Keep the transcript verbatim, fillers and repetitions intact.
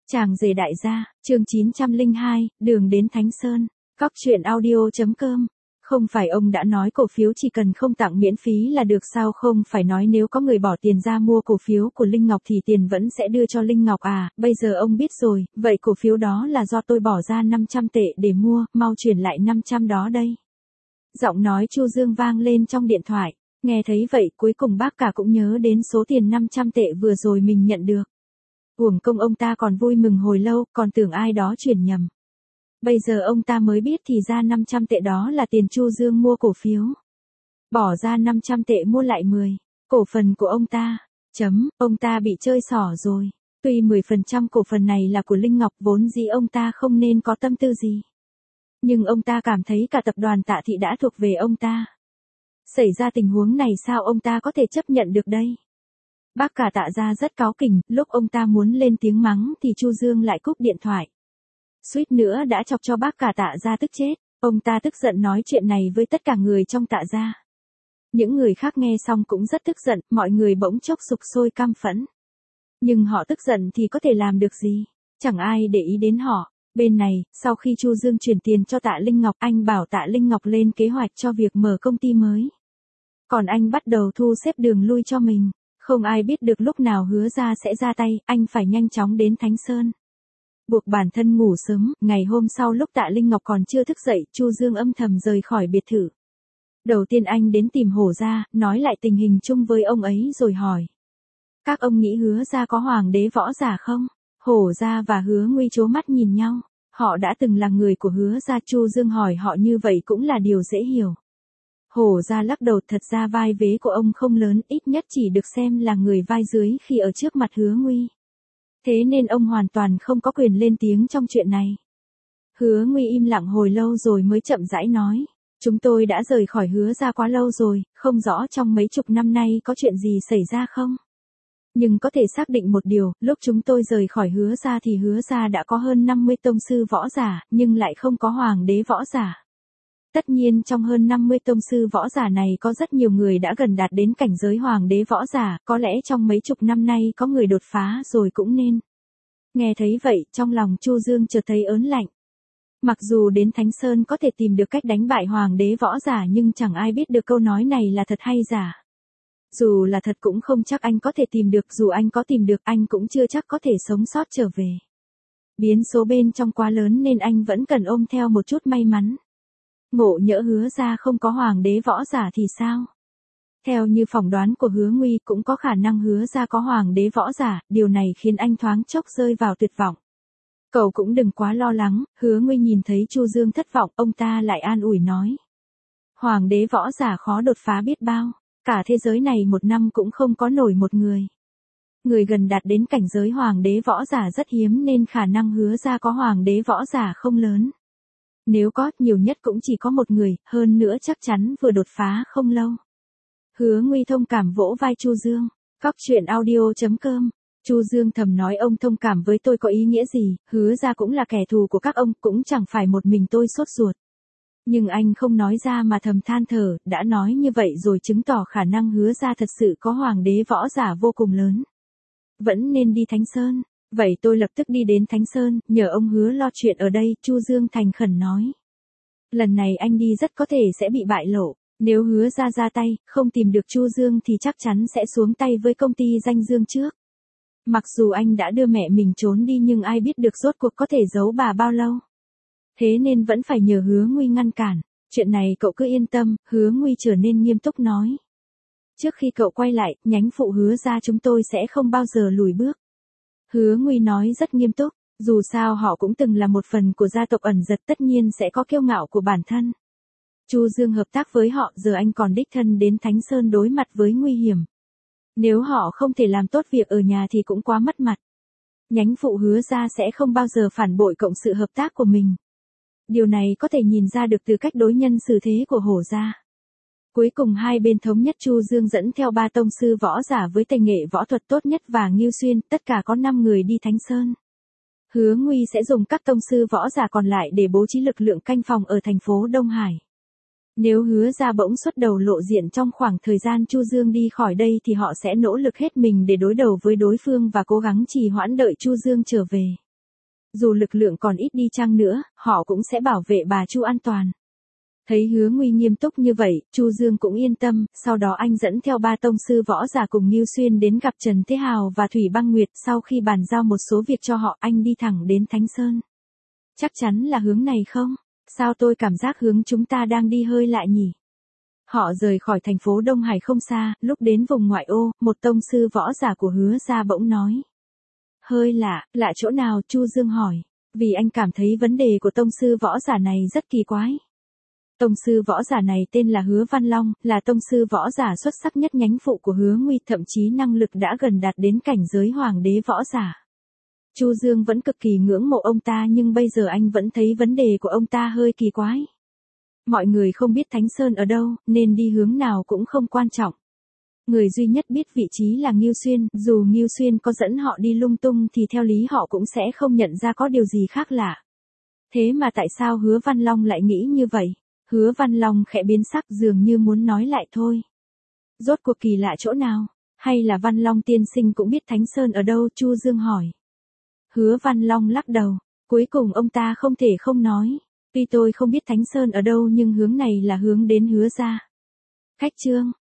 Chàng rể đại gia, chương chín trăm lẻ hai, đường đến Thánh Sơn. Cóc truyện audio.com. Không phải ông đã nói cổ phiếu chỉ cần không tặng miễn phí là được sao? Không phải nói nếu có người bỏ tiền ra mua cổ phiếu của Linh Ngọc thì tiền vẫn sẽ đưa cho Linh Ngọc à? Bây giờ ông biết rồi, vậy cổ phiếu đó là do tôi bỏ ra năm trăm tệ để mua, mau chuyển lại năm trăm đó đây. Giọng nói Chu Dương vang lên trong điện thoại. Nghe thấy vậy, cuối cùng bác cả cũng nhớ đến số tiền năm trăm tệ vừa rồi mình nhận được. Uổng công ông ta còn vui mừng hồi lâu, còn tưởng ai đó chuyển nhầm. Bây giờ ông ta mới biết thì ra năm trăm tệ đó là tiền Chu Dương mua cổ phiếu. Bỏ ra năm trăm tệ mua lại mười cổ phần của ông ta. Chấm, ông ta bị chơi xỏ rồi. Tuy mười phần trăm cổ phần này là của Linh Ngọc, vốn dĩ ông ta không nên có tâm tư gì. Nhưng ông ta cảm thấy cả tập đoàn Tạ Thị đã thuộc về ông ta. Xảy ra tình huống này sao ông ta có thể chấp nhận được đây? Bác cả Tạ gia rất cáu kỉnh, lúc ông ta muốn lên tiếng mắng thì Chu Dương lại cúp điện thoại. Suýt nữa đã chọc cho bác cả Tạ gia tức chết, ông ta tức giận nói chuyện này với tất cả người trong Tạ gia. Những người khác nghe xong cũng rất tức giận, mọi người bỗng chốc sục sôi căm phẫn. Nhưng họ tức giận thì có thể làm được gì, chẳng ai để ý đến họ. Bên này, sau khi Chu Dương chuyển tiền cho Tạ Linh Ngọc, anh bảo Tạ Linh Ngọc lên kế hoạch cho việc mở công ty mới. Còn anh bắt đầu thu xếp đường lui cho mình. Không ai biết được lúc nào Hứa Gia sẽ ra tay, anh phải nhanh chóng đến Thánh Sơn. Buộc bản thân ngủ sớm, ngày hôm sau lúc Tạ Linh Ngọc còn chưa thức dậy, Chu Dương âm thầm rời khỏi biệt thự. Đầu tiên anh đến tìm Hổ Gia, nói lại tình hình chung với ông ấy rồi hỏi. Các ông nghĩ Hứa Gia có hoàng đế võ giả không? Hổ Gia và Hứa Nguy trố mắt nhìn nhau, họ đã từng là người của Hứa Gia. Chu Dương hỏi họ như vậy cũng là điều dễ hiểu. Hổ Gia lắc đầu, thật ra vai vế của ông không lớn, ít nhất chỉ được xem là người vai dưới khi ở trước mặt Hứa Nguy. Thế nên ông hoàn toàn không có quyền lên tiếng trong chuyện này. Hứa Nguy im lặng hồi lâu rồi mới chậm rãi nói. Chúng tôi đã rời khỏi Hứa Gia quá lâu rồi, không rõ trong mấy chục năm nay có chuyện gì xảy ra không? Nhưng có thể xác định một điều, lúc chúng tôi rời khỏi Hứa Gia thì Hứa Gia đã có hơn năm mươi tông sư võ giả, nhưng lại không có hoàng đế võ giả. Tất nhiên trong hơn năm mươi tông sư võ giả này có rất nhiều người đã gần đạt đến cảnh giới hoàng đế võ giả, có lẽ trong mấy chục năm nay có người đột phá rồi cũng nên. Nghe thấy vậy, trong lòng Chu Dương chợt thấy ớn lạnh. Mặc dù đến Thánh Sơn có thể tìm được cách đánh bại hoàng đế võ giả nhưng chẳng ai biết được câu nói này là thật hay giả. Dù là thật cũng không chắc anh có thể tìm được, dù anh có tìm được anh cũng chưa chắc có thể sống sót trở về. Biến số bên trong quá lớn nên anh vẫn cần ôm theo một chút may mắn. Ngộ nhỡ Hứa Gia không có hoàng đế võ giả thì sao? Theo như phỏng đoán của Hứa Nguy cũng có khả năng Hứa Gia có hoàng đế võ giả, điều này khiến anh thoáng chốc rơi vào tuyệt vọng. Cậu cũng đừng quá lo lắng. Hứa Nguy nhìn thấy Chu Dương thất vọng, ông ta lại an ủi nói. Hoàng đế võ giả khó đột phá biết bao, cả thế giới này một năm cũng không có nổi một người. Người gần đạt đến cảnh giới hoàng đế võ giả rất hiếm nên khả năng Hứa Gia có hoàng đế võ giả không lớn. Nếu có, nhiều nhất cũng chỉ có một người, hơn nữa chắc chắn vừa đột phá không lâu. Hứa Nguy thông cảm vỗ vai Chu Dương. Cóc truyện audio.com. Chu Dương thầm nói ông thông cảm với tôi có ý nghĩa gì, Hứa Gia cũng là kẻ thù của các ông, cũng chẳng phải một mình tôi sốt ruột. Nhưng anh không nói ra mà thầm than thở, đã nói như vậy rồi chứng tỏ khả năng Hứa Gia thật sự có hoàng đế võ giả vô cùng lớn. Vẫn nên đi Thánh Sơn. Vậy tôi lập tức đi đến Thánh Sơn, nhờ ông Hứa lo chuyện ở đây, Chu Dương thành khẩn nói. Lần này anh đi rất có thể sẽ bị bại lộ, nếu Hứa Gia ra tay, không tìm được Chu Dương thì chắc chắn sẽ xuống tay với công ty Danh Dương trước. Mặc dù anh đã đưa mẹ mình trốn đi nhưng ai biết được rốt cuộc có thể giấu bà bao lâu. Thế nên vẫn phải nhờ Hứa Nguy ngăn cản, chuyện này cậu cứ yên tâm. Hứa Nguy trở nên nghiêm túc nói. Trước khi cậu quay lại, nhánh phụ Hứa Gia chúng tôi sẽ không bao giờ lùi bước. Hứa Nguy nói rất nghiêm túc, dù sao họ cũng từng là một phần của gia tộc Ẩn Giật, tất nhiên sẽ có kiêu ngạo của bản thân. Chu Dương hợp tác với họ, giờ anh còn đích thân đến Thánh Sơn đối mặt với nguy hiểm. Nếu họ không thể làm tốt việc ở nhà thì cũng quá mất mặt. Nhánh phụ Hứa Gia sẽ không bao giờ phản bội cộng sự hợp tác của mình. Điều này có thể nhìn ra được từ cách đối nhân xử thế của Hổ Gia. Cuối cùng hai bên thống nhất Chu Dương dẫn theo ba tông sư võ giả với tay nghệ võ thuật tốt nhất và Ngưu Xuyên, tất cả có năm người đi Thánh Sơn. Hứa Nguy sẽ dùng các tông sư võ giả còn lại để bố trí lực lượng canh phòng ở thành phố Đông Hải. Nếu Hứa Gia bỗng xuất đầu lộ diện trong khoảng thời gian Chu Dương đi khỏi đây thì họ sẽ nỗ lực hết mình để đối đầu với đối phương và cố gắng trì hoãn đợi Chu Dương trở về. Dù lực lượng còn ít đi chăng nữa, họ cũng sẽ bảo vệ bà Chu an toàn. Thấy Hứa Nguy nghiêm túc như vậy, Chu Dương cũng yên tâm, sau đó anh dẫn theo ba tông sư võ giả cùng Ngưu Xuyên đến gặp Trần Thế Hào và Thủy Băng Nguyệt, sau khi bàn giao một số việc cho họ, anh đi thẳng đến Thánh Sơn. Chắc chắn là hướng này không? Sao tôi cảm giác hướng chúng ta đang đi hơi lạ nhỉ? Họ rời khỏi thành phố Đông Hải không xa, lúc đến vùng ngoại ô, một tông sư võ giả của Hứa gia bỗng nói. Hơi lạ, lạ chỗ nào? Chu Dương hỏi. Vì anh cảm thấy vấn đề của tông sư võ giả này rất kỳ quái. Tông sư võ giả này tên là Hứa Văn Long, là tông sư võ giả xuất sắc nhất nhánh phụ của Hứa Nguy, thậm chí năng lực đã gần đạt đến cảnh giới hoàng đế võ giả. Chu Dương vẫn cực kỳ ngưỡng mộ ông ta, nhưng bây giờ anh vẫn thấy vấn đề của ông ta hơi kỳ quái. Mọi người không biết Thánh Sơn ở đâu, nên đi hướng nào cũng không quan trọng. Người duy nhất biết vị trí là Ngưu Xuyên, dù Ngưu Xuyên có dẫn họ đi lung tung thì theo lý họ cũng sẽ không nhận ra có điều gì khác lạ. Thế mà tại sao Hứa Văn Long lại nghĩ như vậy? Hứa Văn Long khẽ biến sắc, dường như muốn nói lại thôi. Rốt cuộc kỳ lạ chỗ nào? Hay là Văn Long tiên sinh cũng biết Thánh Sơn ở đâu? Chu Dương hỏi. Hứa Văn Long lắc đầu, cuối cùng ông ta không thể không nói. Tuy tôi không biết Thánh Sơn ở đâu nhưng hướng này là hướng đến Hứa gia. Khách Trương,